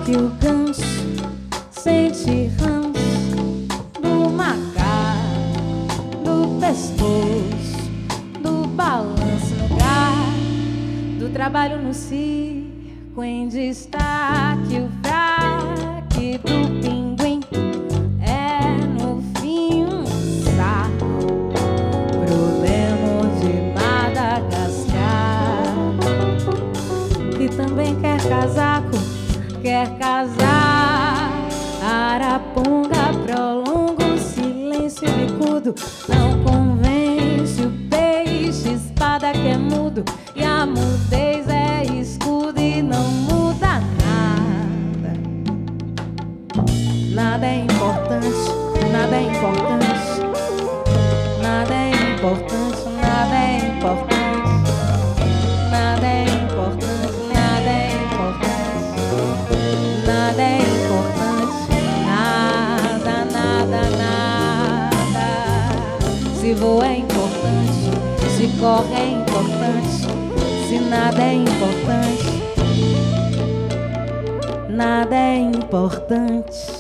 que o ganso sente ranço do macaco, do pescoço, do balanço no gar, do trabalho no circo em destaque, o fraque do pinguim é no fim um saco pro lemur de Madagascar, que também quer casaco, quer casar. Araponga prolonga o silêncio bicudo, não convence o peixe espada que é mudo, e a mudez é escudo e não muda nada. Nada é importante, nada é importante, nada é importante, nada é importante, nada é importante, nada é importante, nada é importante, nada, nada, nada. Se voa é importante, se corre é importante, se nada é importante, nada é importante.